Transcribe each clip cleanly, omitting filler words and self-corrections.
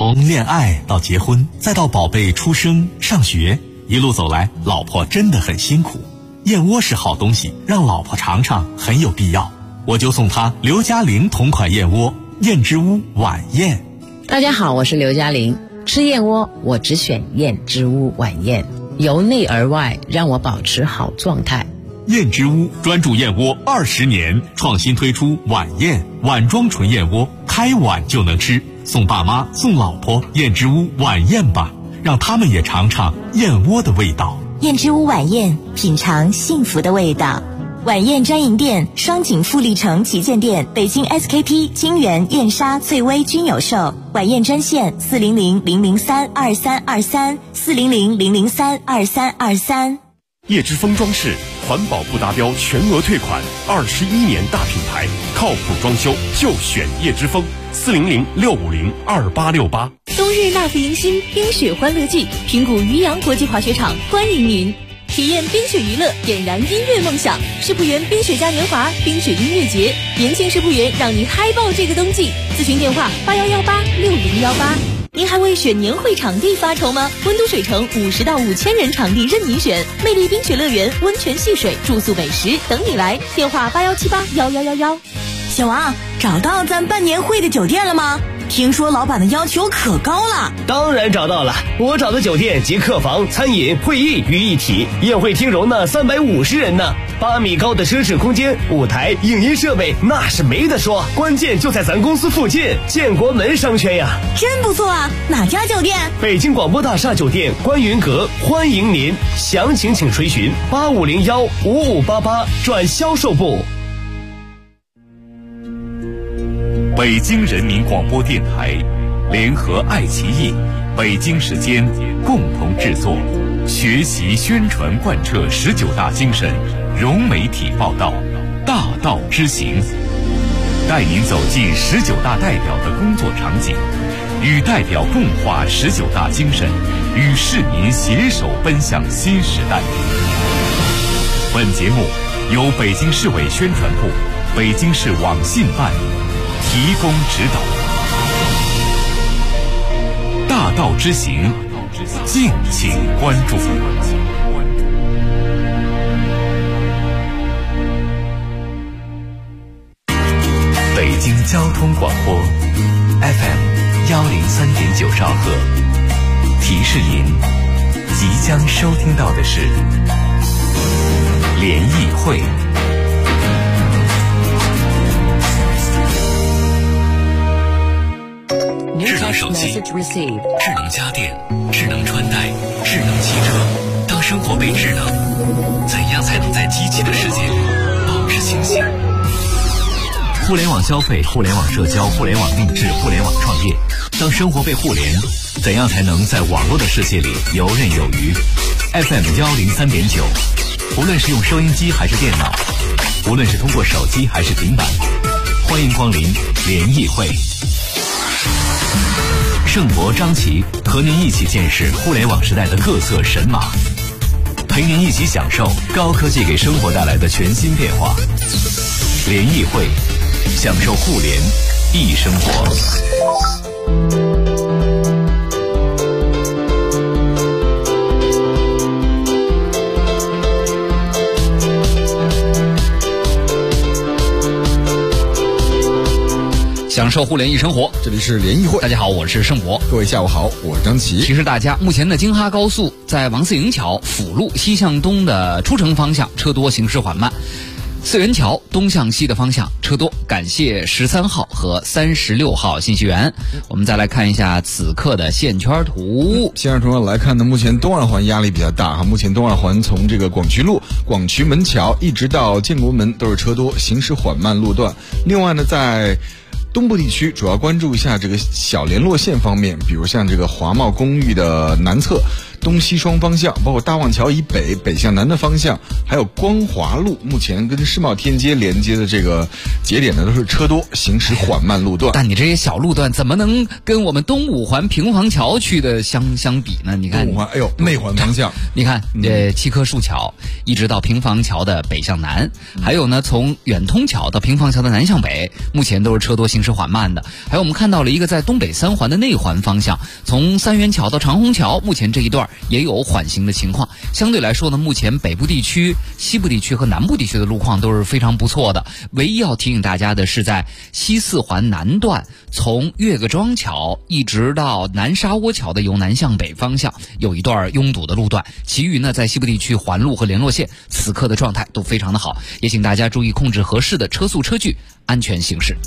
从恋爱到结婚，再到宝贝出生上学，一路走来，老婆真的很辛苦。燕窝是好东西，让老婆尝尝很有必要。我就送她刘嘉玲同款燕窝，燕之屋晚宴。 大家好，我是刘嘉玲。吃燕窝我只选燕之屋晚宴，由内而外让我保持好状态。 燕之屋专注燕窝20年，创新推出晚宴碗装纯燕窝，开碗就能吃。送爸妈送老婆燕之屋晚宴吧，让他们也尝尝燕窝的味道。 燕之屋晚宴，品尝幸福的味道。晚宴专营店双井富力城旗舰店、北京 SKP、金源、燕莎、翠微均有售。晚宴专线400-003-2323，400-003-2323。 叶之峰装饰环保不达标全额退款，21年大品牌，靠谱装修就选叶之峰，400-650-2868。 冬日纳福迎新冰雪欢乐季，平谷渔阳国际滑雪场欢迎您，体验冰雪娱乐，点燃音乐梦想。世博园冰雪嘉年华冰雪音乐节，年轻世博园让你嗨爆这个冬季。咨询电话81186018。您还为选年会场地发愁吗？温都水城50到5000人场地任您选，魅力冰雪乐园、温泉戏水、住宿美食等你来。电话81781111。 小王，找到咱办年会的酒店了吗？听说老板的要求可高了。 当然找到了，我找的酒店集客房、餐饮、会议于一体，宴会厅容纳350人呢。8米高的奢侈空间，舞台、影音设备那是没得说，关键就在咱公司附近，建国门商圈呀。 真不错啊，哪家酒店？ 北京广播大厦酒店观云阁，欢迎您，详情请垂询8501-5588转销售部。 北京人民广播电台联合爱奇艺、北京时间共同制作，学习宣传贯彻19大精神，融媒体报道，大道之行，带您走进19大代表的工作场景，与代表共话19大精神，与市民携手奔向新时代。本节目由北京市委宣传部、北京市网信办提供指导。大道之行，敬请关注。北京交通广播 FM103.9兆赫，提示您即将收听到的是联谊会。智能手机、智能家电、智能穿戴、智能汽车。当生活被智能，怎样才能在机器的世界里保持清醒？互联网消费、互联网社交、互联网定制、互联网创业。当生活被互联，怎样才能在网络的世界里游刃有余？ FM103.9，无论是用收音机还是电脑，无论是通过手机还是平板，欢迎光临联谊会。盛博、张琪和您一起见识互联网时代的各色神马，陪您一起享受高科技给生活带来的全新变化。联谊会，享受互联易生活。 享受互联易生活，这里是联谊会。大家好，我是盛博。 各位下午好，我是张琪。 提示大家，目前的京哈高速在王四营桥辅路西向东的出城方向车多，行驶缓慢。四元桥东向西的方向车多，感谢13号和36号信息源。我们再来看一下此刻的线圈图。 线圈图上来看呢，目前东二环压力比较大哈。目前东二环从这个广渠路、广渠门桥一直到建国门都是车多，行驶缓慢路段。另外呢，在东部地区主要关注一下这个小联络线方面，比如像这个华茂公寓的南侧东西双方向，包括大望桥以北北向南的方向，还有光华路，目前跟世贸天阶连接的这个节点呢都是车多，行驶缓慢路段。 但你这些小路段怎么能跟我们东五环平房桥去的相比呢？你看东五环，内环方向， 你看七棵树桥一直到平房桥的北向南，还有呢从远通桥到平房桥的南向北，目前都是车多行驶缓慢的。还有我们看到了一个在东北三环的内环方向，从三元桥到长虹桥，目前这一段也有缓行的情况。相对来说呢，目前北部地区、西部地区和南部地区的路况都是非常不错的。唯一要提醒大家的是，在西四环南段，从岳各庄桥一直到南沙窝桥的由南向北方向有一段拥堵的路段，其余呢在西部地区环路和联络线此刻的状态都非常的好，也请大家注意控制合适的车速车距，安全行驶。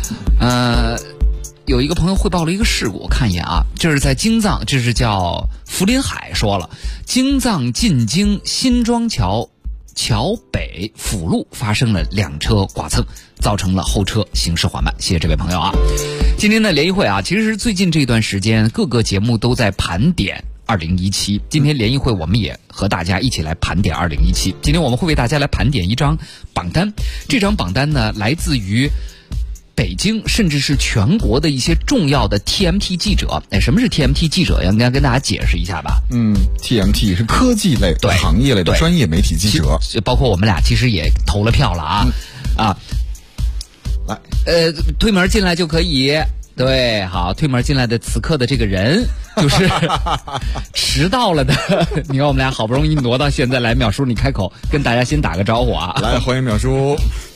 有一个朋友汇报了一个事故，我看一眼啊，这是在京藏，这是叫福林海说了，京藏进京新庄桥北辅路发生了2车剐蹭，造成了后车行驶缓慢。谢谢这位朋友啊。今天的联谊会啊，其实最近这段时间各个节目都在盘点2017，今天联谊会我们也和大家一起来盘点2017。今天我们会为大家来盘点一张榜单，这张榜单呢来自于北京甚至是全国的一些重要的 TMT 记者。什么是 TMT 记者呀？应该跟大家解释一下吧。 TMT 是科技类、行业类的专业媒体记者， 包括我们俩其实也投了票了啊。 来， 推门进来就可以。对，好，推门进来的此刻的这个人就是迟到了的。你看我们俩好不容易挪到现在来，淼叔你开口跟大家先打个招呼啊。 来，欢迎淼叔。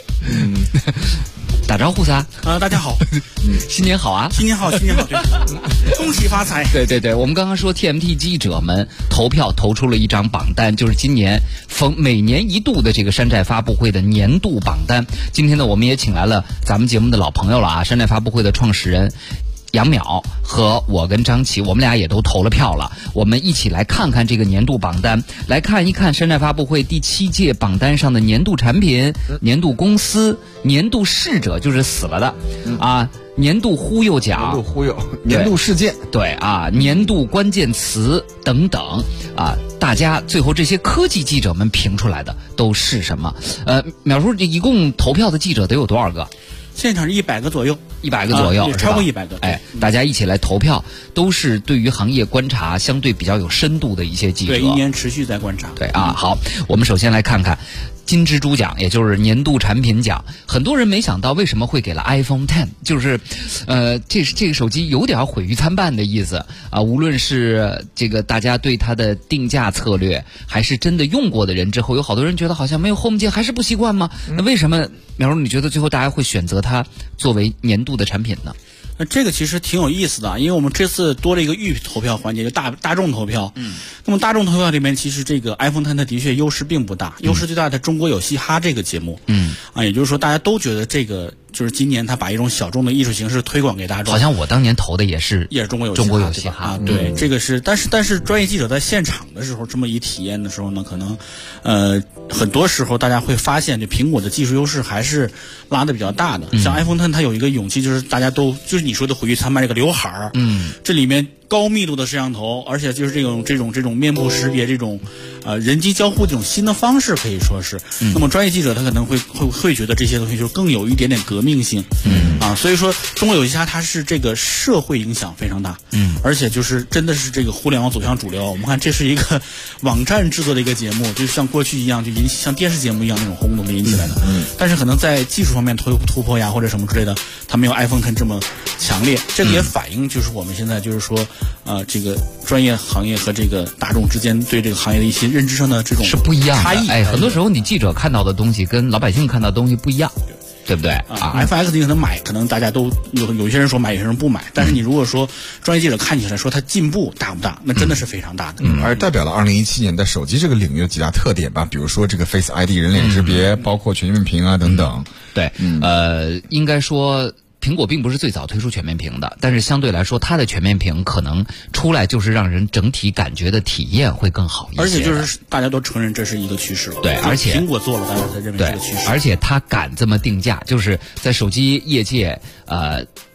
打招呼噻。 大家好。 新年好啊。 新年好，新年好，对，恭喜发财。 对，我们刚刚说 TMT 记者们投票投出了一张榜单，就是今年每年一度的这个山寨发布会的年度榜单。今天呢，我们也请来了咱们节目的老朋友了啊，山寨发布会的创始人杨淼和我跟张琪，我们俩也都投了票了。我们一起来看看这个年度榜单，来看一看山寨发布会第7届榜单上的年度产品、年度公司、年度逝者，就是死了的年度忽悠奖、 年度事件， 对啊，年度关键词等等啊，大家最后这些科技记者们评出来的都是什么？淼叔，一共投票的记者得有多少个？ 现场是100个左右 ，100个左右， 超过100个。 大家一起来投票，都是对于行业观察相对比较有深度的一些记者。 对，一年持续在观察。 对啊，好，我们首先来看看金蜘蛛奖，也就是年度产品奖。很多人没想到为什么会给了 iPhone X， 就是这个手机有点毁誉参半的意思啊。无论是这个大家对它的定价策略，还是真的用过的人之后，有好多人觉得好像没有 Home 键还是不习惯吗？那为什么淼叔你觉得最后大家会选择它作为年度的产品呢？ 那这个其实挺有意思的，因为我们这次多了一个预投票环节，就大众投票。那么大众投票里面，其实这个 iPhone X 的确优势并不大，优势最大的中国有嘻哈这个节目。也就是说大家都觉得这个就是今年他把一种小众的艺术形式推广给大众。 好像我当年投的也是中国有嘻哈。 对，这个是，但是专业记者在现场的时候这么一体验的时候呢，可能很多时候大家会发现，这苹果的技术优势还是拉的比较大的。像 iPhone X 它有一个勇气，就是大家都就是你说的毁誉参半这个刘海儿，这里面高密度的摄像头，而且就是这种面部识别，这种人机交互这种新的方式，可以说是。那么专业记者他可能会觉得这些东西就更有一点点革命性。所以说中国有嘻哈它是这个社会影响非常大。而且就是真的是这个互联网走向主流。我们看这是一个网站制作的一个节目，就像过去一样，就引起像电视节目一样那种轰动引起来的。但是可能在技术方面突破呀或者什么之类的，它没有 iPhone X 这么强烈。这个也反映就是我们现在就是说这个专业行业和这个大众之间对这个行业的一些认知上的这种是不一样的差异。 很多时候你记者看到的东西跟老百姓看到的东西不一样，对不对 ？FX 你可能买，可能大家都有些人说买，有些人不买。但是你如果说专业记者看起来说它进步大不大，那真的是非常大的。 而代表了2017年在手机这个领域的几大特点吧，比如说这个 Face ID 人脸识别，包括全面屏啊等等。 对，应该说苹果并不是最早推出全面屏的，但是相对来说它的全面屏可能出来就是让人整体感觉的体验会更好一些， 而且就是大家都承认这是一个趋势了。 对，而且苹果做了，大家才认为这个趋势。 而且它敢这么定价，就是在手机业界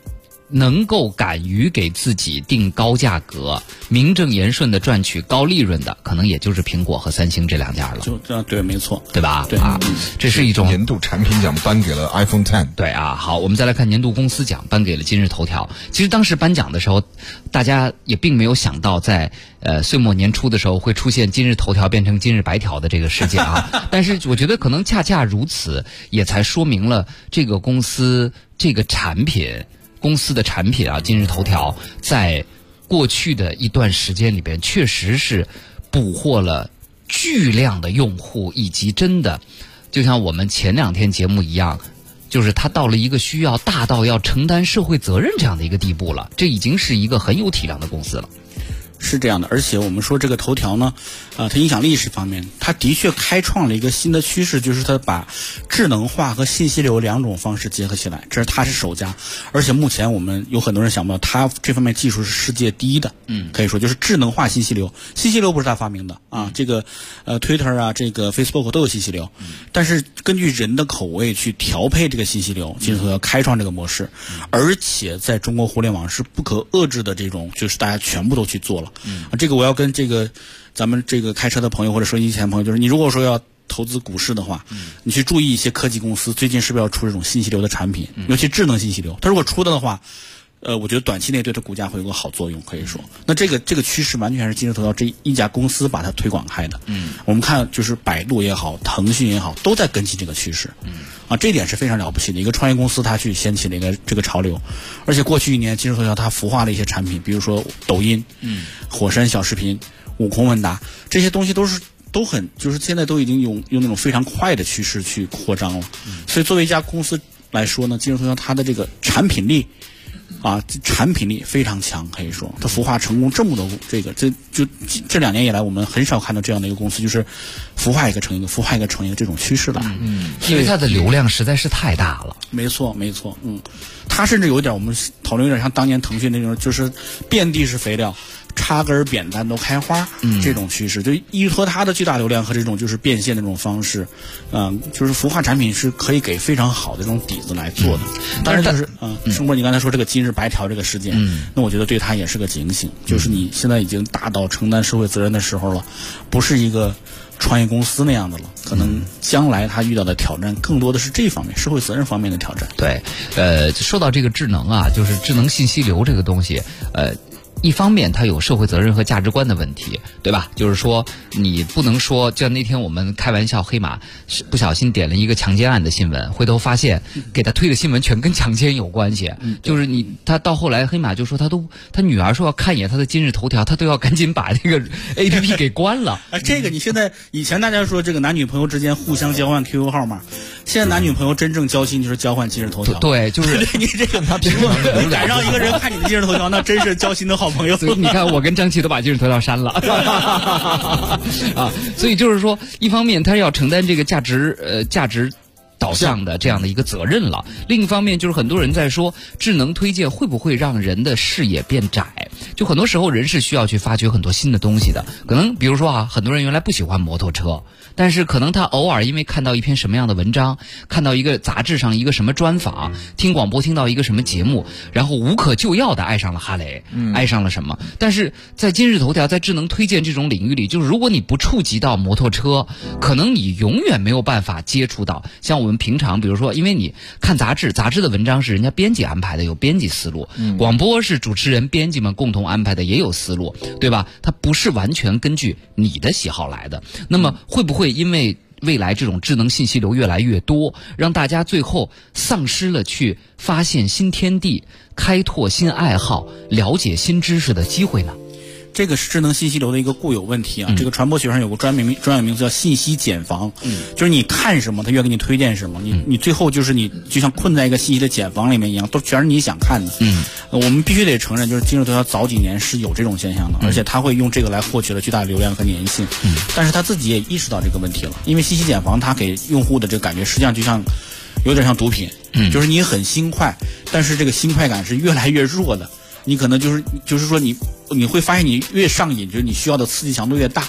能够敢于给自己定高价格、名正言顺的赚取高利润的，可能也就是苹果和三星这两家了。 就这样，对，没错， 对吧？ 对啊，这是一种年度产品奖颁给了 iPhone X。 对啊，好，我们再来看年度公司奖颁给了今日头条。其实当时颁奖的时候，大家也并没有想到在岁末年初的时候会出现今日头条变成今日白条的这个事件啊。但是我觉得可能恰恰如此，也才说明了这个公司这个公司的产品啊，今日头条在过去的一段时间里边，确实是捕获了巨量的用户，以及真的就像我们前2天节目一样，就是它到了一个需要大到要承担社会责任这样的一个地步了，这已经是一个很有体量的公司了。 是这样的，而且我们说这个头条呢，它影响力是方面，它的确开创了一个新的趋势，就是它把智能化和信息流2种方式结合起来，它是首家，而且目前我们有很多人想不到，它这方面技术是世界第一的，可以说就是智能化信息流，信息流不是它发明的啊，这个Twitter 啊，这个 Facebook 都有信息流，但是根据人的口味去调配这个信息流，今日头条开创这个模式，而且在中国互联网是不可遏制的这种，就是大家全部都去做了。这个我要跟这个咱们这个开车的朋友或者收音机前的朋友，就是你如果说要投资股市的话，你去注意一些科技公司最近是不是要出这种信息流的产品，尤其智能信息流，它如果出的话，我觉得短期内对它股价会有个好作用，可以说。那这个趋势完全是今日头条这一家公司把它推广开的。我们看就是百度也好，腾讯也好，都在跟进这个趋势。这一点是非常了不起的，一个创业公司它去掀起了一个这个潮流。而且过去1年今日头条它孵化了一些产品，比如说抖音、火山小视频、悟空问答，这些东西都很就是现在都已经用那种非常快的趋势去扩张了。所以作为一家公司来说呢，今日头条它的这个产品力非常强，可以说它孵化成功这么多这2年以来，我们很少看到这样的一个公司，就是孵化一个成一个这种趋势来。 因为它的流量实在是太大了。 没错，它甚至有点我们讨论有点像当年腾讯那种，就是遍地是肥料，插根扁担都开花，这种趋势，就依托它的巨大流量和这种就是变现的这种方式，就是孵化产品是可以给非常好的这种底子来做的。当然就是盛波，你刚才说这个今日白条这个事件，那我觉得对它也是个警醒，就是你现在已经大到承担社会责任的时候了，不是一个创业公司那样的了，可能将来他遇到的挑战更多的是这方面社会责任方面的挑战。 对，说到这个智能啊，就是智能信息流这个东西，一方面它有社会责任和价值观的问题，对吧？就是说你不能说，就像那天我们开玩笑，黑马不小心点了一个强奸案的新闻，回头发现给他推的新闻全跟强奸有关系。就是他到后来黑马就说他女儿说要看一眼他的今日头条，他都要赶紧把这个 APP 给关了。 这个你现在以前大家说这个男女朋友之间互相交换 QQ 号码，现在男女朋友真正交心就是交换今日头条。 对，就是你这个他赶上一个人看你的今日头条，那真是交心的好朋友。 所以你看，我跟张琪都把今日头条删了啊。所以就是说，一方面他要承担这个价值导向的这样的一个责任了，另一方面就是很多人在说，智能推荐会不会让人的视野变窄？就很多时候人是需要去发掘很多新的东西的。可能比如说很多人原来不喜欢摩托车，但是可能他偶尔因为看到一篇什么样的文章，看到一个杂志上一个什么专访，听广播听到一个什么节目，然后无可救药的爱上了哈雷，爱上了什么。但是在今日头条，在智能推荐这种领域里，就是如果你不触及到摩托车，可能你永远没有办法接触到像我们平常比如说，因为你看杂志的文章是人家编辑安排的，有编辑思路，广播是主持人编辑们共同安排的，也有思路，对吧？它不是完全根据你的喜好来的。那么会不会因为未来这种智能信息流越来越多，让大家最后丧失了去发现新天地、开拓新爱好、了解新知识的机会呢？ 这个是智能信息流的一个固有问题啊。这个传播学上有个专有名词叫信息茧房，就是你看什么，他越给你推荐什么，你最后就是你就像困在一个信息的茧房里面一样，都全是你想看的。我们必须得承认，就是今日头条早几年是有这种现象的，而且他会用这个来获取了巨大的流量和粘性。但是他自己也意识到这个问题了，因为信息茧房它给用户的这个感觉实际上就像有点像毒品，就是你很新快，但是这个新快感是越来越弱的。你可能就是说你会发现你越上瘾，就是你需要的刺激强度越大，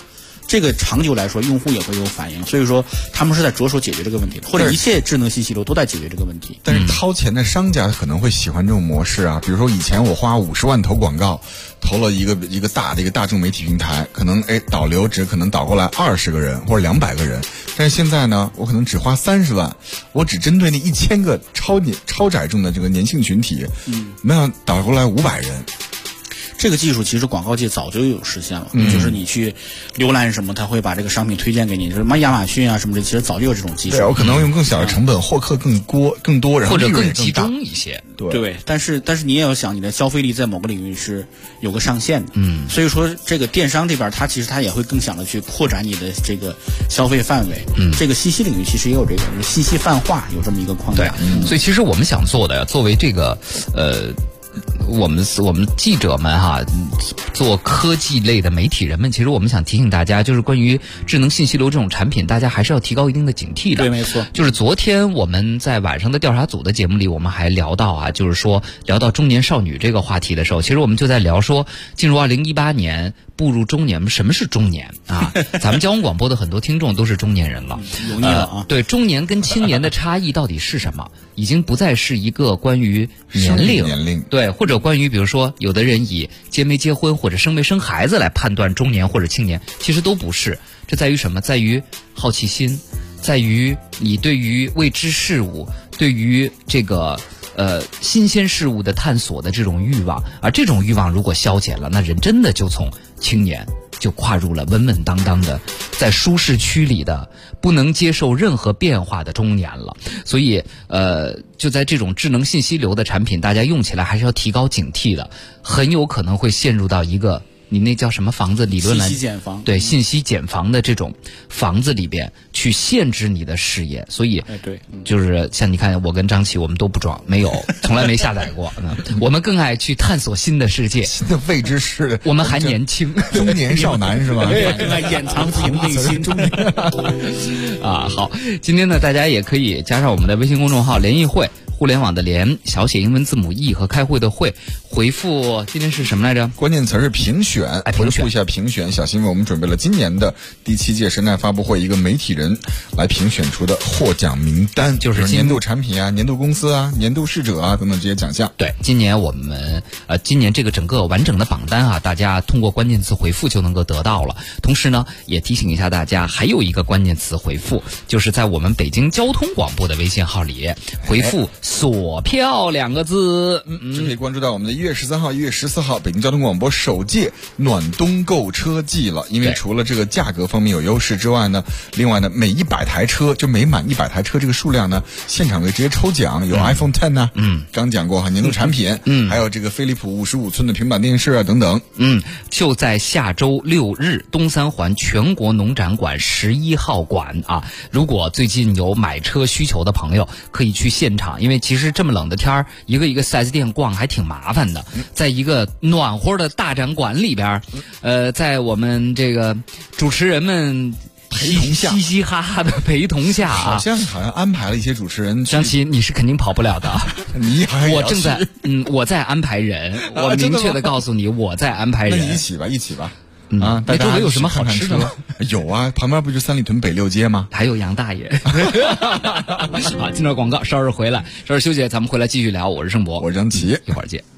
这个长久来说，用户也会有反应，所以说他们是在着手解决这个问题的，或者一切智能信息流都在解决这个问题。 但是掏钱的商家可能会喜欢这种模式啊，比如说以前我花50万投广告，投了一个大的一个大众媒体平台，可能导流只可能导过来20个人或者200个人，但是现在呢，我可能只花30万，我只针对那1000个超窄众的这个粘性群体，没有导过来500人。 这个技术其实广告界早就有实现了，就是你去浏览什么，他会把这个商品推荐给你，就是亚马逊啊什么的，其实早就有这种技术。 对，我可能用更小的成本获客更多，然后或者更集中一些。 对，但是你也要想，你的消费力在某个领域是有个上限的。所以说这个电商这边，它其实它也会更想的去扩展你的这个消费范围。这个信息领域其实也有这个信息泛化，有这么一个框架。 所以其实我们想做的，作为这个我们记者们做科技类的媒体人们，其实我们想提醒大家，就是关于智能信息流这种产品，大家还是要提高一定的警惕的。 对，没错。 就是昨天我们在晚上的调查组的节目里，我们还聊到就是说聊到中年少女这个话题的时候，其实我们就在聊说，进入2018年步入中年，什么是中年啊？咱们交通广播的很多听众都是中年人了， 油腻了啊。 对，中年跟青年的差异到底是什么？已经不再是一个关于年龄，对，或者关于比如说有的人以结没结婚或者生没生孩子来判断中年或者青年，其实都不是。这在于什么？在于好奇心，在于你对于未知事物，对于这个新鲜事物的探索的这种欲望。而这种欲望如果消减了，那人真的就从青年就跨入了稳稳当当的在舒适区里的不能接受任何变化的中年了。所以就在这种智能信息流的产品，大家用起来还是要提高警惕的，很有可能会陷入到一个你那叫什么房子理论来， 信息茧房。 对，信息茧房的这种房子里边去限制你的视野。所以对， 就是像你看，我跟张琪我们都不装，没有，从来没下载过。我们更爱去探索新的世界， 新的未知世界。 我们还年轻， 中年少男是吧？ 更爱掩藏自己的内心。中年好，今天呢，大家也可以加上我们的微信公众号联谊会，互联网的联，小写英文字母 E 和开会的会，回复今天是什么来着？ 关键词是评选，回复一下评选。小新为我们准备了今年的第7届神奈发布会一个媒体人来评选出的获奖名单，就是年度产品啊、年度公司啊、年度逝者啊等等这些奖项。 对，今年我们今年这个整个完整的榜单大家通过关键词回复就能够得到了。同时呢，也提醒一下大家，还有一个关键词回复，就是在我们北京交通广播的微信号里回复锁票2个字。 就可以关注到我们的1月13号、1月14号北京交通广播首届暖冬购车季了。因为除了这个价格方面有优势之外呢，另外呢，每100台车就每满100台车这个数量呢，现场会直接抽奖，有 iPhone 10啊，刚讲过年度产品，还有这个飞利浦55寸的平板电视啊等等。 就在下周6日，东三环全国农展馆11号馆如果最近有买车需求的朋友，可以去现场，因为其实这么冷的天儿，一个一个 4S 店逛还挺麻烦的。在一个暖和的大展馆里边，在我们这个主持人们陪同下， 嘻嘻哈哈的陪同下好像安排了一些主持人。 张琪，你是肯定跑不了的。 你好像我正在我在安排人，我明确的告诉你，我在安排人。 那一起吧。 你周围有什么好吃的吗？ 有啊，旁边不就三里屯北6街吗？ 还有杨大爷。好，进段广告，稍事回来，稍事休息，咱们回来继续聊。我是盛博， 我是张琪， 一会儿见。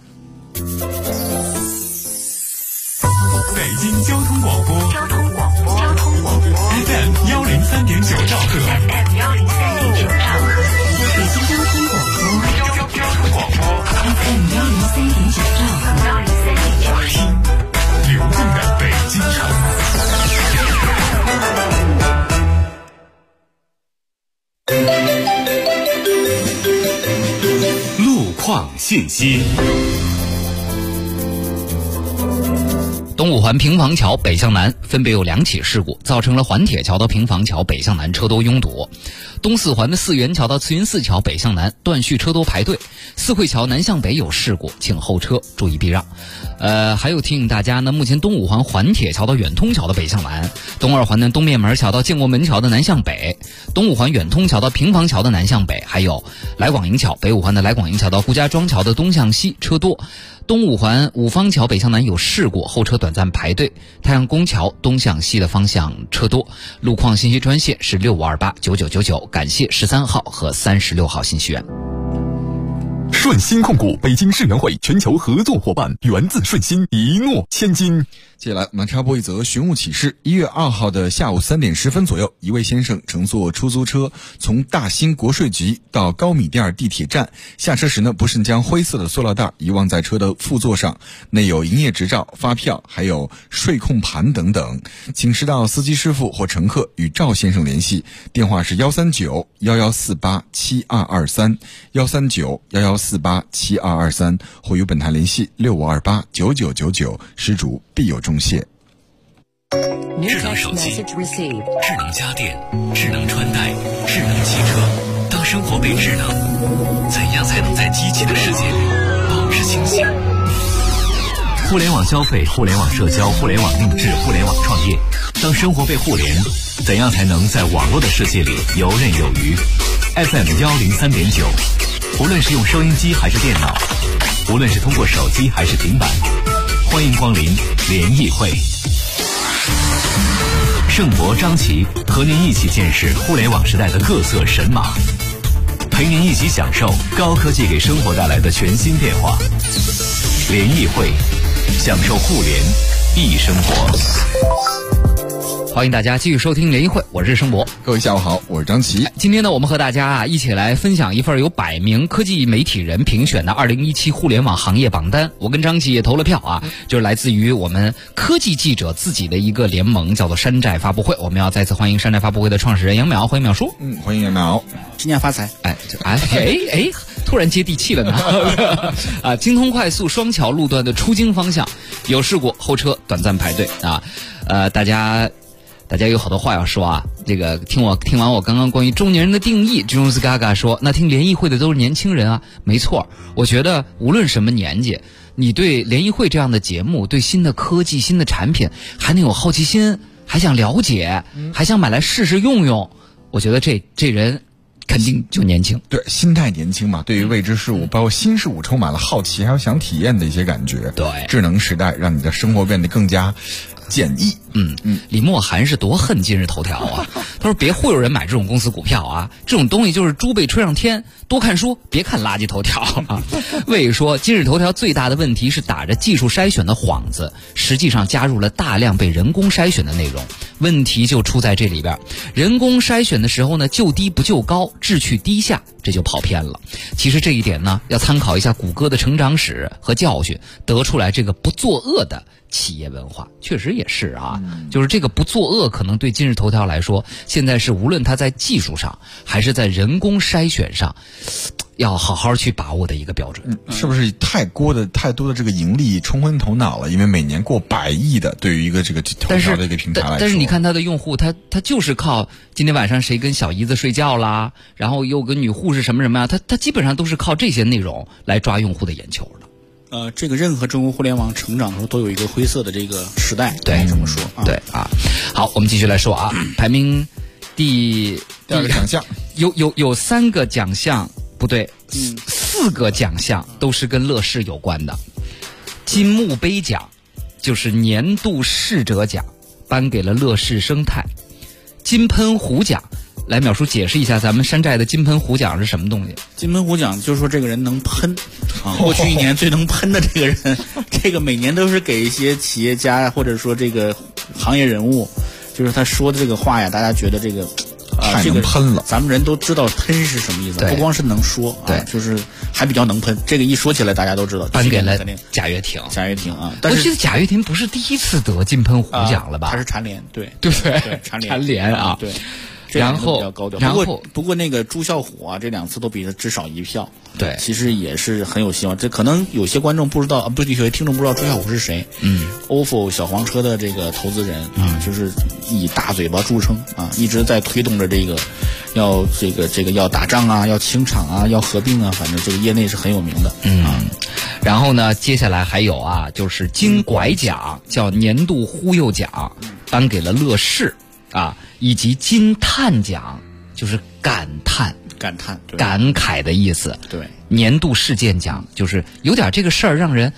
北京交通广播FM 103.9兆赫，北京交通广播 FM 103.9兆赫，听流动的北京城。路况信息。 东五环平房桥北向南分别有2起事故，造成了环铁桥到平房桥北向南车多拥堵。东四环的四元桥到慈云寺桥北向南断续车多排队。四惠桥南向北有事故，请后车注意避让。还有提醒大家呢，目前东五环环铁桥到远通桥的北向南，东二环的东面门桥到建国门桥的南向北，东五环远通桥到平房桥的南向北，还有来广营桥北五环的来广营桥到顾家庄桥的东向西车多。 东五环五方桥北向南有事故，后车短暂排队。太阳宫桥东向西的方向车多。路况信息专线是65289999，感谢13号和36号信息源。 顺鑫控股北京世园会全球合作伙伴，源自顺鑫，一诺千金。 接下来我们插播一则寻物启事。1月2号的下午3点10分左右，一位先生乘坐出租车从大兴国税局到高米店地铁站，下车时呢，不慎将灰色的塑料袋遗忘在车的副座上，内有营业执照、发票，还有税控盘等等。请示到司机师傅或乘客与赵先生联系，电话是139-1148-7223 139-1148-7223，或与本台联系6528-9999，失主必有重谢。 智能手机、智能家电、智能穿戴、智能汽车，当生活被智能，怎样才能在机器的世界里保持清醒？互联网消费、互联网社交、互联网定制、互联网创业，当生活被互联，怎样才能在网络的世界里游刃有余？ FM 103.9，无论是用收音机还是电脑，无论是通过手机还是平板，欢迎光临联谊会。盛博、张琪和您一起见识互联网时代的各色神马，陪您一起享受高科技给生活带来的全新变化。联谊会，享受互联易生活。 欢迎大家继续收听联谊会，我是盛博。 各位下午好，我是张琪。 今天呢，我们和大家一起来分享一份由100名科技媒体人评选的2017互联网行业榜单。我跟张琪也投了票啊，就是来自于我们科技记者自己的一个联盟，叫做山寨发布会。我们要再次欢迎山寨发布会的创始人杨淼，欢迎淼叔。 欢迎杨淼， 新年发财。 突然接地气了呢。啊，京通快速双桥路段的出京方向有事故，后车短暂排队啊。大家有好多话要说啊，这个听完我刚刚关于中年人的定义，吉隆斯嘎嘎说，那听联谊会的都是年轻人啊，没错。我觉得无论什么年纪，你对联谊会这样的节目，对新的科技、新的产品还能有好奇心，还想了解，还想买来试试用用，我觉得这人肯定就年轻。 对，心态年轻嘛，对于未知事物包括新事物充满了好奇，还有想体验的一些感觉。 对， 智能时代让你的生活变得更加简易。 李默涵是多恨今日头条啊！他说别忽悠人买这种公司股票啊，这种东西就是猪被吹上天，多看书，别看垃圾头条啊。魏说今日头条最大的问题是打着技术筛选的幌子，实际上加入了大量被人工筛选的内容，问题就出在这里边。人工筛选的时候呢，就低不就高，志趣低下，这就跑偏了。其实这一点呢，要参考一下谷歌的成长史和教训，得出来这个不作恶的企业文化。确实也是啊，就是这个不作恶，可能对今日头条来说，现在是无论它在技术上还是在人工筛选上，要好好去把握的一个标准。 是不是太多的这个盈利冲昏头脑了？因为每年过100亿的，对于一个这个头条的一个平台来说， 但是你看它的用户，他就是靠今天晚上谁跟小姨子睡觉啦，然后又跟女护士什么什么呀，他基本上都是靠这些内容来抓用户的眼球的。 这个任何中国互联网成长的时候都有一个灰色的这个时代， 对， 这么说啊。 对啊，好，我们继续来说啊，排名第 2个奖项， 有3个奖项，不对，4个奖项都是跟乐视有关的。金墓碑奖就是年度适者奖，颁给了乐视生态。金喷壶奖，来淼叔解释一下咱们山寨的金喷壶奖是什么东西？ 金喷壶奖就是说这个人能喷啊，过去1年最能喷的这个人，这个每年都是给一些企业家或者说这个行业人物，就是他说的这个话呀，大家觉得这个太能喷了， 咱们人都知道喷是什么意思，不光是能说， 对， 就是还比较能喷。这个一说起来大家都知道， 颁给了贾跃亭啊。 但是我记得贾跃亭不是第一次得金喷壶奖了吧？ 他是蝉联，对不对？ 对， 蝉联啊， 对。 然后比较高调，不过那个朱啸虎啊，这2次都比他只少1票。 对， 其实也是很有希望。这可能有些观众不知道，不是有些听众不知道朱啸虎是谁。ofo 小黄车的这个投资人啊，就是以大嘴巴著称啊，一直在推动着这个要要打仗啊，要清场啊，要合并啊，反正这个业内是很有名的。 然后呢，接下来还有啊，就是金拐奖，叫年度忽悠奖，颁给了乐视啊，以及金叹奖，就是感慨的意思。 对， 年度事件奖就是有点这个事儿让人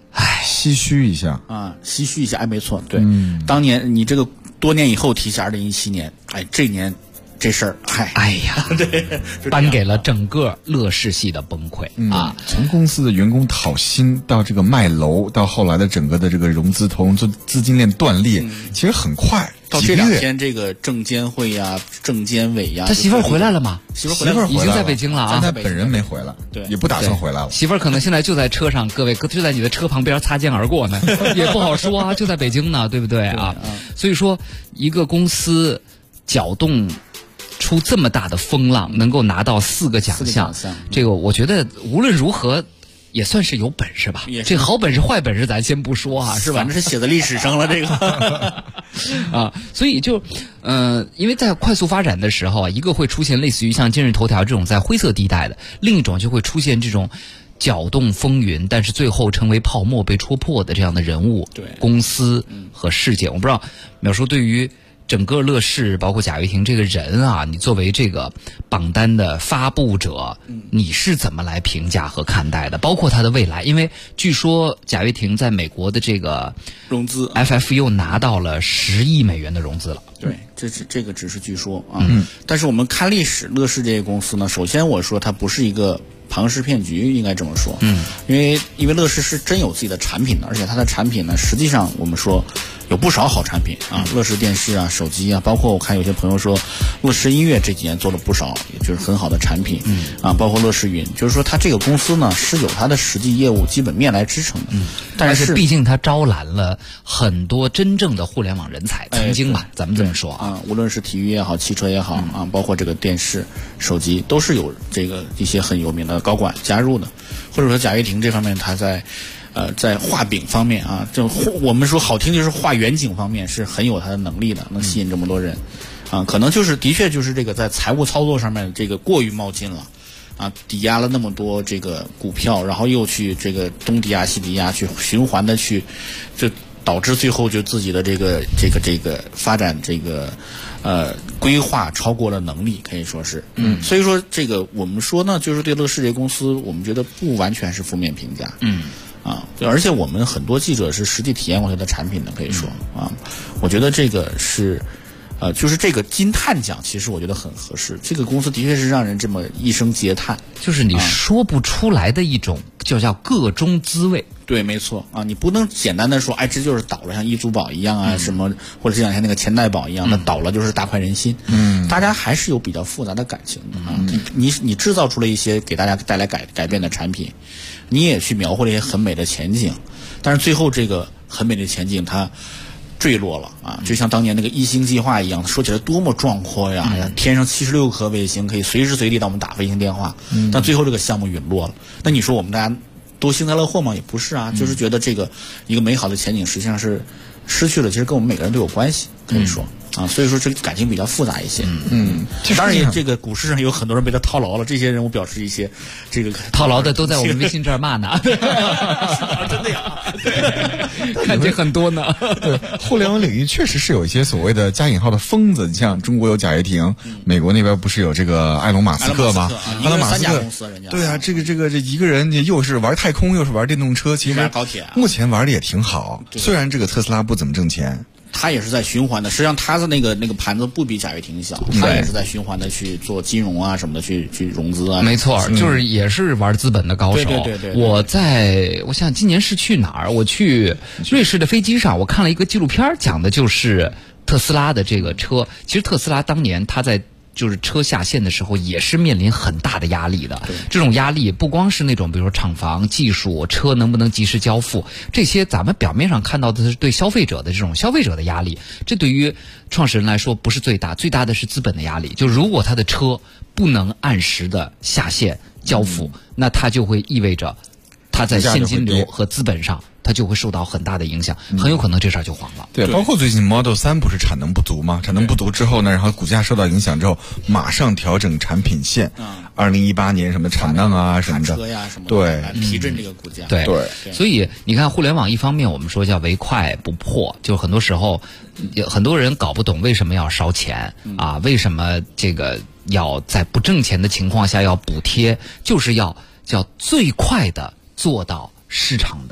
唏嘘一下啊，唏嘘一下，哎，没错，对，当年你这个多年以后提起2017年，哎，这年这事儿， 哎呀， 对， 搬给了整个乐视系的崩溃啊！ 从公司的员工讨薪到这个卖楼，到后来的整个的这个融资投融资金链断裂，其实很快。 到这2天，这个证监会呀、证监委呀， 他媳妇儿回来了吗？ 媳妇儿已经在北京了啊！ 但他本人没回来， 对， 也不打算回来了。 媳妇儿可能现在就在车上，各位就在你的车旁边擦肩而过呢，也不好说啊，就在北京呢，对不对啊？所以说，一个公司搅动出这么大的风浪，能够拿到4个奖项，这个我觉得无论如何也算是有本事吧。这好本事坏本事咱先不说啊，是吧？ 反正是写在历史上了这个啊，所以就因为在快速发展的时候啊，一个会出现类似于像今日头条这种在灰色地带的，另一种就会出现这种搅动风云，但是最后成为泡沫被戳破的这样的人物、 对公司和事件。我不知道淼叔对于整个乐视包括贾跃亭这个人啊，你作为这个榜单的发布者，你是怎么来评价和看待的？包括他的未来，因为据说贾跃亭在美国的这个融资 FF 又拿到了10亿美元的融资了。 对，这个只是据说啊。但是我们看历史，乐视这些公司呢，首先我说它不是一个庞氏骗局，应该这么说。因为乐视是真有自己的产品的，而且它的产品呢，实际上我们说有不少好产品啊，乐视电视啊、手机啊，包括我看有些朋友说乐视音乐这几年做了不少，也就是很好的产品。包括乐视云，就是说它这个公司呢是有它的实际业务基本面来支撑的。 但是毕竟它招揽了很多真正的互联网人才，曾经吧，咱们这么说啊， 无论是体育也好，汽车也好啊，包括这个电视、手机，都是有这个一些很有名的高管加入的，或者说贾跃亭这方面他在画饼方面啊，就我们说好听就是画远景方面是很有他的能力的，能吸引这么多人啊，可能就是的确就是这个在财务操作上面这个过于冒进了啊，抵押了那么多这个股票，然后又去这个东抵押西抵押，去循环的去，就导致最后就自己的这个发展这个规划超过了能力，可以说是。所以说这个我们说呢，就是对乐视这公司，我们觉得不完全是负面评价。而且我们很多记者是实际体验过它的产品的，可以说啊，我觉得这个是。就是这个金叹奖，其实我觉得很合适。这个公司的确是让人这么一声嗟叹， 就是你说不出来的一种，就叫个中滋味。 对，没错啊，你不能简单的说，哎，这就是倒了，像易租宝一样啊，什么或者这两天那个钱袋宝一样，那倒了就是大快人心。大家还是有比较复杂的感情的啊。你制造出了一些给大家带来改变的产品，你也去描绘了一些很美的前景，但是最后这个很美的前景它坠落了啊，就像当年那个1星计划一样，说起来多么壮阔呀！天上76颗卫星可以随时随地到我们打卫星电话，但最后这个项目陨落了。那你说我们大家都幸灾乐祸吗？也不是啊，就是觉得这个一个美好的前景实际上是失去了，其实跟我们每个人都有关系，可以说。所以说这个感情比较复杂一些。当然也这个股市上有很多人被他套牢了，这些人我表示一些这个套牢的都在我们微信这儿骂呢。 真的呀， 看见很多呢。 对，互联网领域确实是有一些所谓的加引号的疯子，你像中国有贾跃亭，美国那边不是有这个埃隆马斯克吗？ 埃隆马斯克公司人家对啊，这一个人又是玩太空又是玩电动车，其实玩高铁目前玩的也挺好。虽然这个特斯拉不怎么挣钱。 他也是在循环的，实际上他的那个盘子不比贾跃亭小，他也是在循环的去做金融啊什么的，去融资啊。 没错，就是也是玩资本的高手。 对。我想今年是去哪儿？我去瑞士的飞机上，我看了一个纪录片，讲的就是特斯拉的这个车。其实特斯拉当年他在就是车下线的时候也是面临很大的压力的。这种压力不光是那种比如说厂房技术车能不能及时交付，这些咱们表面上看到的是对消费者的这种消费者的压力，这对于创始人来说不是最大的是资本的压力。就如果他的车不能按时的下线交付，那它就会意味着他在现金流和资本上它就会受到很大的影响，很有可能这事儿就黄了。 对，包括最近 Model 3不是产能不足吗？产能不足之后呢，然后股价受到影响之后，马上调整产品线。2018年什么产能啊什么的， 车呀什么的， 对， 提振这个股价。 对，所以你看，互联网一方面我们说叫唯快不破，就很多时候很多人搞不懂为什么要烧钱啊，为什么这个要在不挣钱的情况下要补贴，就是要叫最快的做到市场的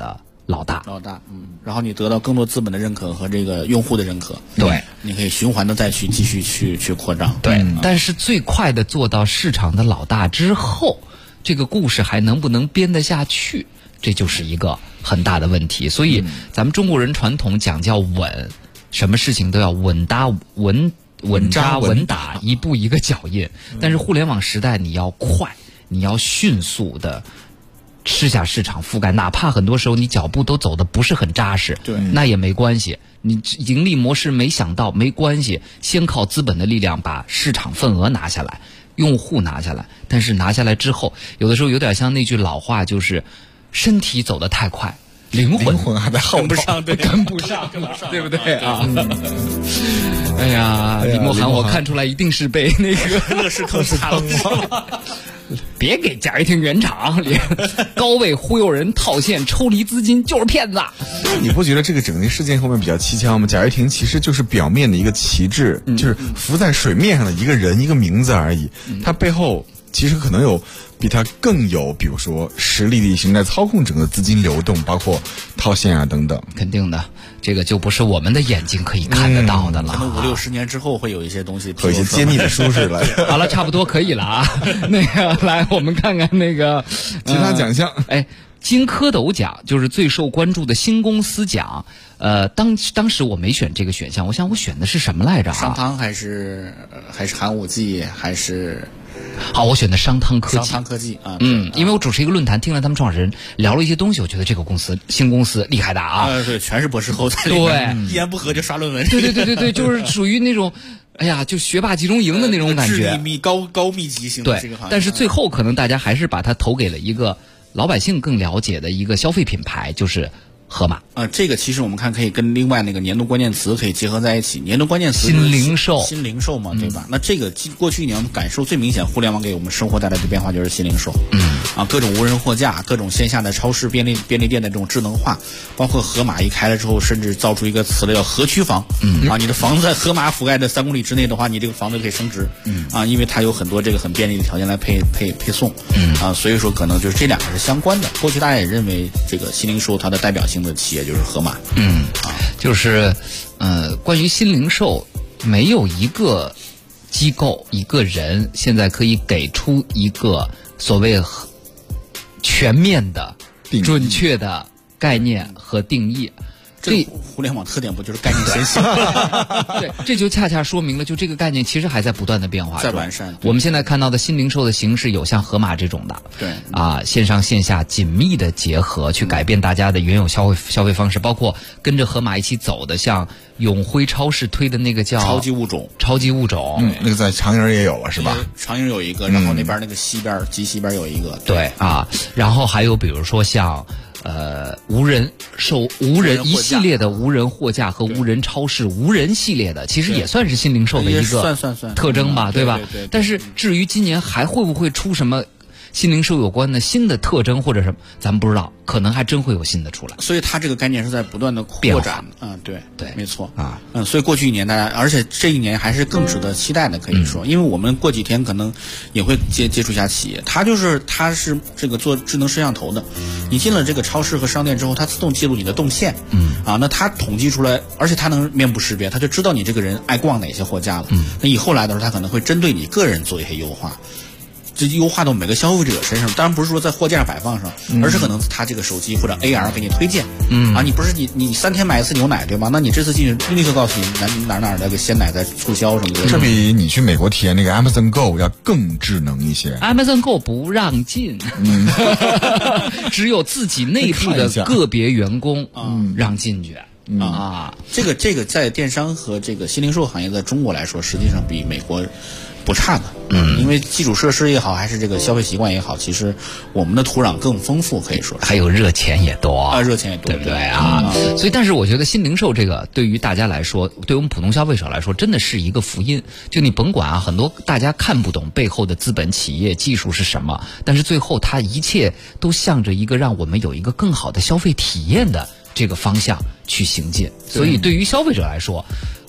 老大， 然后你得到更多资本的认可和这个用户的认可， 对， 你可以循环的再去继续去扩张， 对。但是最快的做到市场的老大之后，这个故事还能不能编得下去，这就是一个很大的问题。所以咱们中国人传统讲叫稳，什么事情都要稳扎稳打，一步一个脚印。但是互联网时代你要快，你要迅速的吃下市场覆盖，哪怕很多时候你脚步都走的不是很扎实， 对， 那也没关系。你盈利模式没想到没关系，先靠资本的力量把市场份额拿下来，用户拿下来。但是拿下来之后，有的时候有点像那句老话，就是身体走得太快，灵魂还在后头， 跟不上，对不对啊？哎呀，李默涵，我看出来一定是被那个乐视坑惨了。 别给贾跃亭圆场，高位忽悠人套现抽离资金就是骗子。 你不觉得这个整个事件后面比较蹊跷吗？贾跃亭其实就是表面的一个旗帜，就是浮在水面上的一个人，一个名字而已。他背后其实可能有比他更有，比如说实力力行在操控整个资金流动，包括套现啊等等。 肯定的，这个就不是我们的眼睛可以看得到的了。 可能5-60年之后会有一些东西， 有一些揭秘的书是来。 好了，差不多可以了啊。那个，来我们看看那个其他奖项。 金蝌蚪奖就是最受关注的新公司奖。当时我没选这个选项，我想我选的是什么来着？ 商汤还是寒武纪还是？ 好，我选的商汤科技。 商汤科技啊， 因为我主持一个论坛，听了他们创始人聊了一些东西，我觉得这个新公司厉害的啊。 对，全是博士后在里面，一言不合就刷论文。 对，就是属于那种。哎呀，就学霸集中营的那种感觉， 高密集型的这个行业。 但是最后可能大家还是把它投给了一个老百姓更了解的一个消费品牌，就是盒马。 这个其实我们看可以跟另外那个年度关键词可以结合在一起。年度关键词新零售嘛，对吧？那这个过去一年我们感受最明显，互联网给我们生活带来的变化就是新零售。各种无人货架，各种线下的超市、便利店的这种智能化，包括盒马一开了之后，甚至造出一个词了叫河区房。你的房子在盒马覆盖的3公里之内的话，你这个房子可以升值。因为它有很多这个很便利的条件来配送。所以说可能就是这两个是相关的。过去大家也认为这个新零售它的代表性的企业就是盒马。 就是关于新零售，没有一个机构一个人现在可以给出一个所谓全面的准确的概念和定义。 这互联网特点不就是概念先行？ 对，这就恰恰说明了，就这个概念其实还在不断的变化， 在完善。 我们现在看到的新零售的形式有像盒马这种的， 对线上线下紧密的结合，去改变大家的原有消费方式，包括跟着盒马一起走的，像永辉超市推的那个叫超级物种， 那个在长营也有了是吧？ 长营有一个，然后那边那个极西边有一个， 对然后还有比如说像。无人一系列的无人货架和无人超市，无人系列的，其实也算是新零售的一个特征吧，对吧？但是至于今年还会不会出什么新零售有关的新的特征或者什么，咱们不知道，可能还真会有新的出来。 所以它这个概念是在不断的扩展。对，没错所以过去一年大家，而且这一年还是更值得期待的，可以说，因为我们过几天可能也会接触一下企业，它是这个做智能摄像头的。你进了这个超市和商店之后，它自动记录你的动线。那它统计出来，而且它能面部识别，它就知道你这个人爱逛哪些货架了。那以后来的时候，它可能会针对你个人做一些优化。这优化到每个消费者身上，当然不是说在货架摆放上，而是可能他这个手机或者 AR 给你推荐。你不是你3天买一次牛奶对吧？那你这次进去立刻告诉你哪那个鲜奶在促销什么的。 这比你去美国体验那个 Amazon Go 要更智能一些。 Amazon Go 不让进，只有自己内部的个别员工让进去。 这个在电商和这个新零售行业在中国来说，实际上比美国不差的。因为基础设施也好，还是这个消费习惯也好，其实我们的土壤更丰富，可以说还有热钱也多对不对所以但是我觉得新零售这个对于大家来说，对我们普通消费者来说，真的是一个福音。就你甭管很多大家看不懂背后的资本企业技术是什么，但是最后它一切都向着一个让我们有一个更好的消费体验的这个方向去行进。所以对于消费者来说，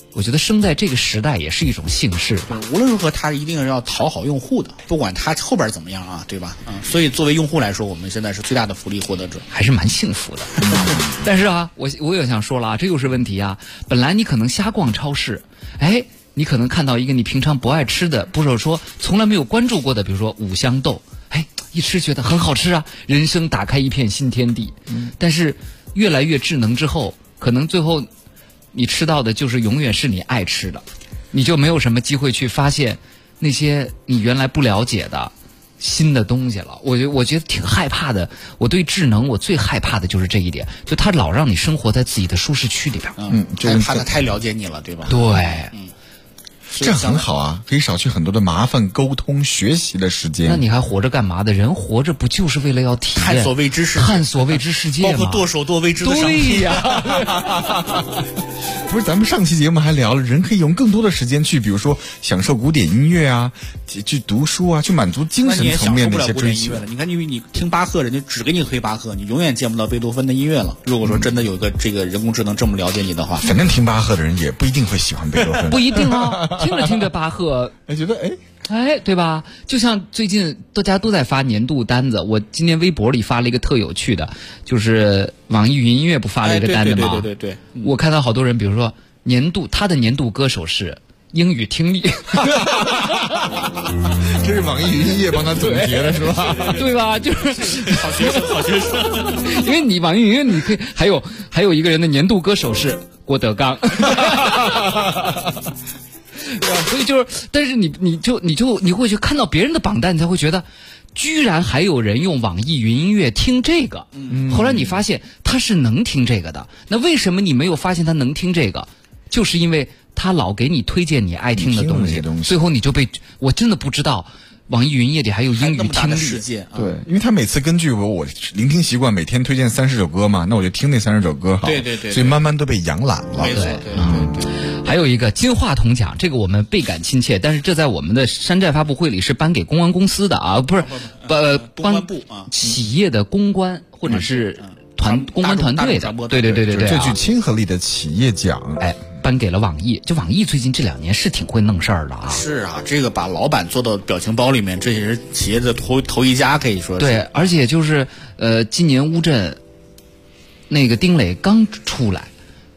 我觉得生在这个时代也是一种幸事吧。 无论如何，它一定是要讨好用户的，不管它后边怎么样啊，对吧？所以作为用户来说，我们现在是最大的福利获得者， 还是蛮幸福的。但是啊，我也想说了啊，这又是问题啊。本来你可能瞎逛超市，哎，你可能看到一个你平常不爱吃的，不是说从来没有关注过的，比如说五香豆，哎，一吃觉得很好吃啊，人生打开一片新天地。但是越来越智能之后，可能最后你吃到的就是永远是你爱吃的，你就没有什么机会去发现那些你原来不了解的新的东西了。我觉得挺害怕的。我对智能我最害怕的就是这一点，就它老让你生活在自己的舒适区里边。 害怕它太了解你了，对吧？ 对。 这很好啊，可以少去很多的麻烦、沟通、学习的时间。 那你还活着干嘛的？人活着不就是为了要体验探索未知世界， 探索未知世界吗？ 包括剁手剁未知的商品。 对呀。 不是，咱们上期节目还聊了，人可以用更多的时间去，比如说享受古典音乐啊，去读书啊，去满足精神层面的一些追求。 你看，你听巴赫，人家只给你推巴赫，你永远见不到贝多芬的音乐了。如果说真的有个这个人工智能这么了解你的话， 反正听巴赫的人也不一定会喜欢贝多芬。 不一定啊。听着听着巴赫， 觉得对吧？就像最近大家都在发年度单子，我今天微博里发了一个特有趣的，就是网易云音乐不发了一个单子吗？ 对。 我看到好多人，比如说他的年度歌手是英语听力。 这是网易云音乐帮他总结的是吧？ 对吧？就是好学生。 因为你网易云音乐你可以还有一个人的年度歌手是郭德纲。所以就是，但是你会去看到别人的榜单，你才会觉得，居然还有人用网易云音乐听这个。后来你发现他是能听这个的，那为什么你没有发现他能听这个？就是因为他老给你推荐你爱听的东西，最后你就我真的不知道。网易云音乐里还有英语听力世界， 对，因为他每次根据我聆听习惯，每天推荐30首歌嘛，那我就听那30首歌好， 对， 所以慢慢都被养懒了。 对。 还有一个金话筒奖，这个我们倍感亲切，但是这在我们的山寨发布会里是颁给公关公司的啊，不是公关部啊， 企业的公关或者是公关团队的，对， 最具亲和力的企业奖， 颁给了网易。就网易最近这2年是挺会弄事儿的啊。 是啊，这个把老板做到表情包里面，这也是企业的头一家，可以说是。 对，而且就是今年乌镇那个丁磊刚出来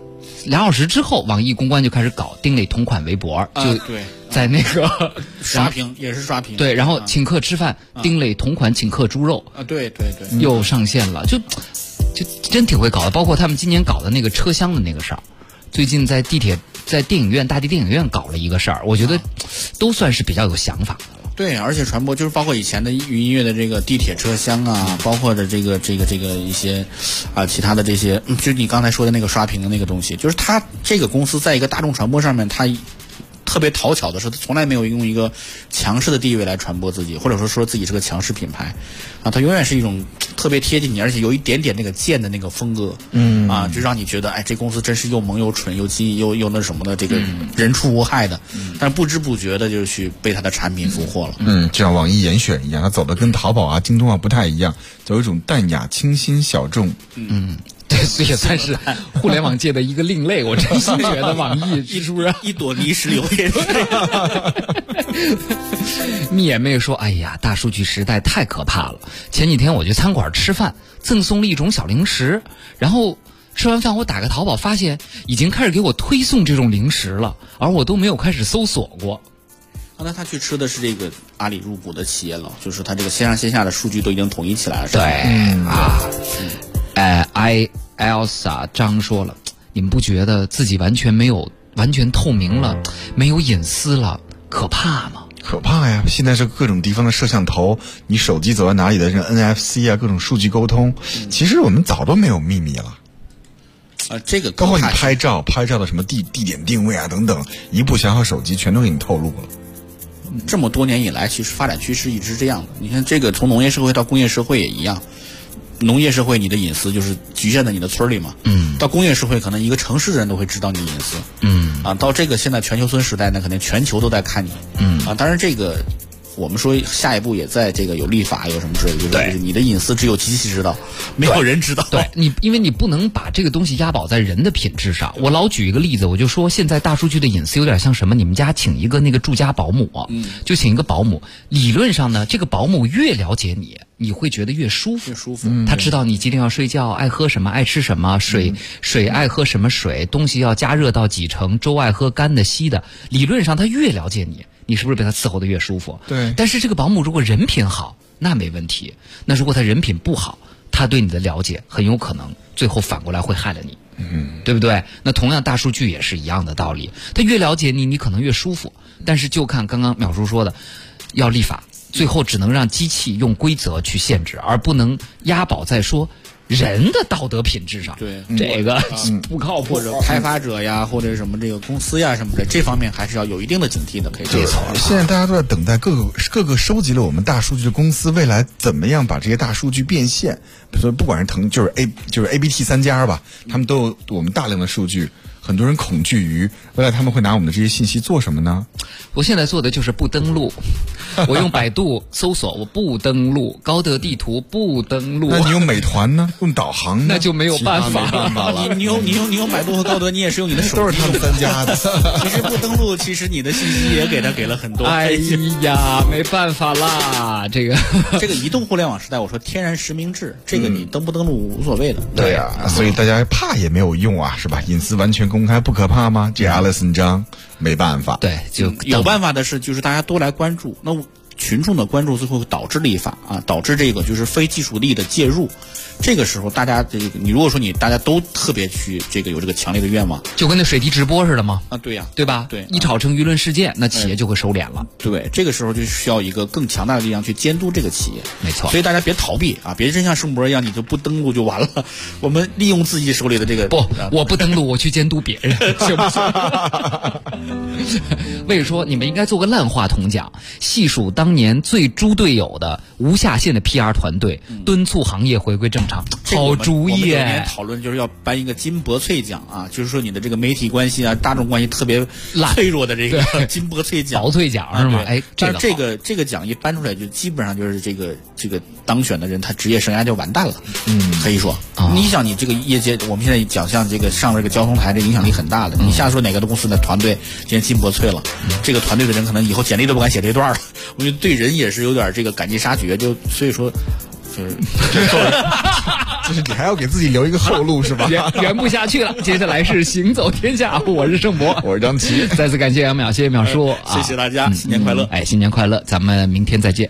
2小时之后，网易公关就开始搞丁磊同款围脖，就在那个刷屏，也是刷屏。 对，然后请客吃饭，丁磊同款请客猪肉啊，对， 又上线了，就真挺会搞的。包括他们今年搞的那个车厢的那个事儿，最近在电影院大地电影院搞了一个事儿，我觉得都算是比较有想法的了。 对，而且传播就是包括以前的云音乐的这个地铁车厢啊，包括的这个一些其他的这些，就是你刚才说的那个刷屏的那个东西，就是它这个公司在一个大众传播上面，它特别讨巧的是，他从来没有用一个强势的地位来传播自己，或者说自己是个强势品牌啊，它永远是一种特别贴近你，而且有一点点那个贱的那个风格，就让你觉得这公司真是又萌又蠢又鸡又那什么的，这个人畜无害的，但是不知不觉的就去被他的产品俘获了。 就像网易严选一样，它走的跟淘宝啊、京东啊不太一样，走一种淡雅、清新、小众。 这也算是互联网界的一个另类，我真心觉得网易是不是一朵泥石流也是这样。 蜜眼妹说：“哎呀，大数据时代太可怕了。前几天我去餐馆吃饭，赠送了一种小零食，然后吃完饭我打开淘宝，发现已经开始给我推送这种零食了，而我都没有开始搜索过。” 那他去吃的是这个阿里入股的企业了，就是他这个线上线下的数据都已经统一起来了。 对Elsa 张说了，你们不觉得自己完全透明了，没有隐私了，可怕吗？ 可怕呀！现在是各种地方的摄像头，你手机走到哪里的这个 NFC 啊，各种数据沟通，其实我们早都没有秘密了。 这个包括你拍照的什么地点定位啊等等，一部小手机全都给你透露了。 这么多年以来，其实发展趋势一直是这样的。你看，这个从农业社会到工业社会也一样。农业社会你的隐私就是局限在你的村里嘛，到工业社会可能一个城市的人都会知道你的隐私，到这个现在全球村时代呢，肯定全球都在看你，当然这个我们说下一步也在这个有立法有什么之类的，就是你的隐私只有机器知道，没有人知道。 对你，因为你不能把这个东西押宝在人的品质上。我老举一个例子，我就说现在大数据的隐私有点像什么？你们家请一个那个住家保姆，就请一个保姆，理论上呢，这个保姆越了解你，你会觉得越舒服。他知道你几点要睡觉，爱喝什么，爱吃什么，水爱喝什么水，东西要加热到几成，粥爱喝干的稀的。理论上他越了解你，你是不是被他伺候的越舒服？ 对。 但是这个保姆如果人品好，那没问题。那如果他人品不好，他对你的了解很有可能最后反过来会害了你。对不对？那同样大数据也是一样的道理，他越了解你，你可能越舒服。但是就看刚刚淼叔说的，要立法，最后只能让机器用规则去限制，而不能押宝在说人的道德品质上。 对， 这个不靠谱。 或者开发者呀，或者什么这个公司呀什么的，这方面还是要有一定的警惕的。可以这么说。 现在大家都在等待各个收集了我们大数据的公司未来怎么样把这些大数据变现。所以不管是就是 ABT 3家吧，他们都有我们大量的数据。很多人恐惧于未来他们会拿我们的这些信息做什么呢？ 我现在做的就是不登录，我用百度搜索，我不登录；高德地图不登录。 那你用美团呢？用导航呢？ 那就没有办法了。你用百度和高德，你也是用你的手机， 都是他们3家的。 其实不登录，其实你的信息也给了很多。 哎呀，没办法啦，这个移动互联网时代，我说天然实名制，这个你登不登录无所谓的。 对呀，所以大家怕也没有用啊，是吧？隐私完全公开不可怕吗？这 Alison 张没办法。 对，就有办法的是，就是大家多来关注。那群众的关注最后导致立法啊，导致这个就是非技术力的介入。这个时候，大家你如果说大家都特别去有这个强烈的愿望， 就跟那水滴直播似的吗？ 啊，对呀， 对吧？ 对， 一炒成舆论事件，那企业就会收敛了。 对，这个时候就需要一个更强大的力量去监督这个企业。 没错， 所以大家别逃避啊，别真像圣博一样，你就不登录就完了。我们利用自己手里的这个我不登录，我去监督别人，行不行？为了说，你们应该做个烂话筒奖，细数当年最猪队友的无下限的 PR 团队，敦促行业回归正常。好主意！ 我们有年讨论就是要颁一个金博翠奖啊，就是说你的这个媒体关系啊、大众关系特别脆弱的这个金博翠奖、 薄翠奖是吗？哎， 但是这个奖一颁出来，就基本上就是这个当选的人，他职业生涯就完蛋了。可以说，你想你这个业界，我们现在讲像这个上这个交通台，这影响力很大的。你下说哪个公司的团队今天金博翠了，这个团队的人可能以后简历都不敢写这段了。我觉得对人也是有点这个赶尽杀绝，就所以说。 就是你还要给自己留一个后路是吧？ 圆不下去了。接下来是行走天下，我是盛博， 我是张琪。 再次感谢杨淼，谢谢淼叔， 谢谢大家，新年快乐！ 新年快乐，咱们明天再见。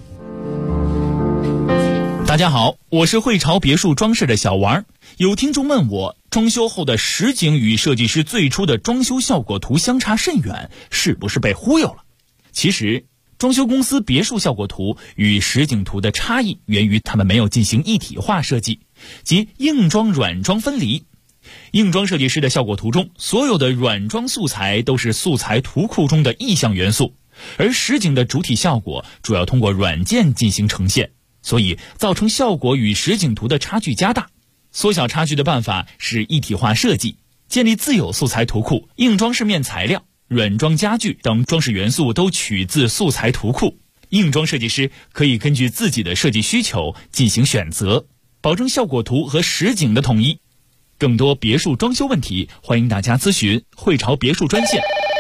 大家好，我是汇潮别墅装饰的小王。有听众问我，装修后的实景与设计师最初的装修效果图相差甚远，是不是被忽悠了？其实装修公司别墅效果图与实景图的差异源于他们没有进行一体化设计，即硬装软装分离。硬装设计师的效果图中，所有的软装素材都是素材图库中的意象元素，而实景的主体效果主要通过软件进行呈现，所以造成效果与实景图的差距加大。缩小差距的办法是一体化设计，建立自有素材图库，硬装饰面材料、软装家具等装饰元素都取自素材图库。硬装设计师可以根据自己的设计需求进行选择，保证效果图和实景的统一。更多别墅装修问题，欢迎大家咨询汇潮别墅专线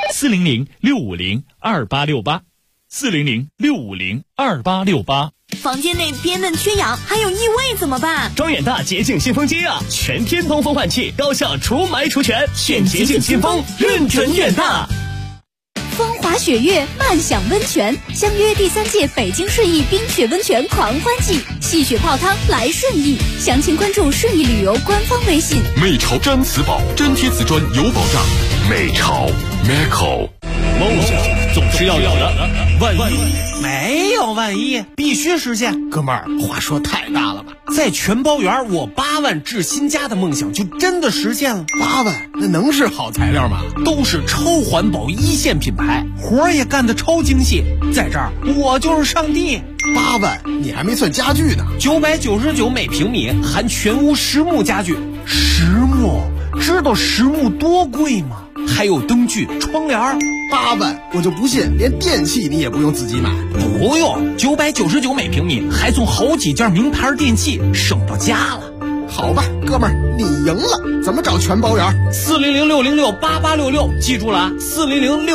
400-650-2868，400-650-2868。 房间内憋闷缺氧，还有异味怎么办？ 装远大洁净新风机啊，全天通风换气，高效除霾除醛，选洁净新风，认准远大。 风华雪月，漫享温泉，相约第3届北京顺义冰雪温泉狂欢季，戏雪泡汤来顺义，详情关注顺义旅游官方微信。 美潮毡瓷宝，粘贴瓷砖有保障。美潮 Meco。 梦想总是要有的，万一没有万一，必须实现。哥们儿，话说太大了吧？在全包园，我8万置新家的梦想就真的实现了。8万，那能是好材料吗？都是超环保1线品牌，活儿也干得超精细。在这儿，我就是上帝。 8万，你还没算家具呢。 999每平米，含全屋实木家具。实木，知道实木多贵吗？还有灯具、窗帘， 8万，我就不信连电器你也不用自己买。 不用，999每平米，还送好几件名牌电器，省到家了。 好吧，哥们儿，你赢了。怎么找全包圆？ 400-606-8866，记住了啊，400-6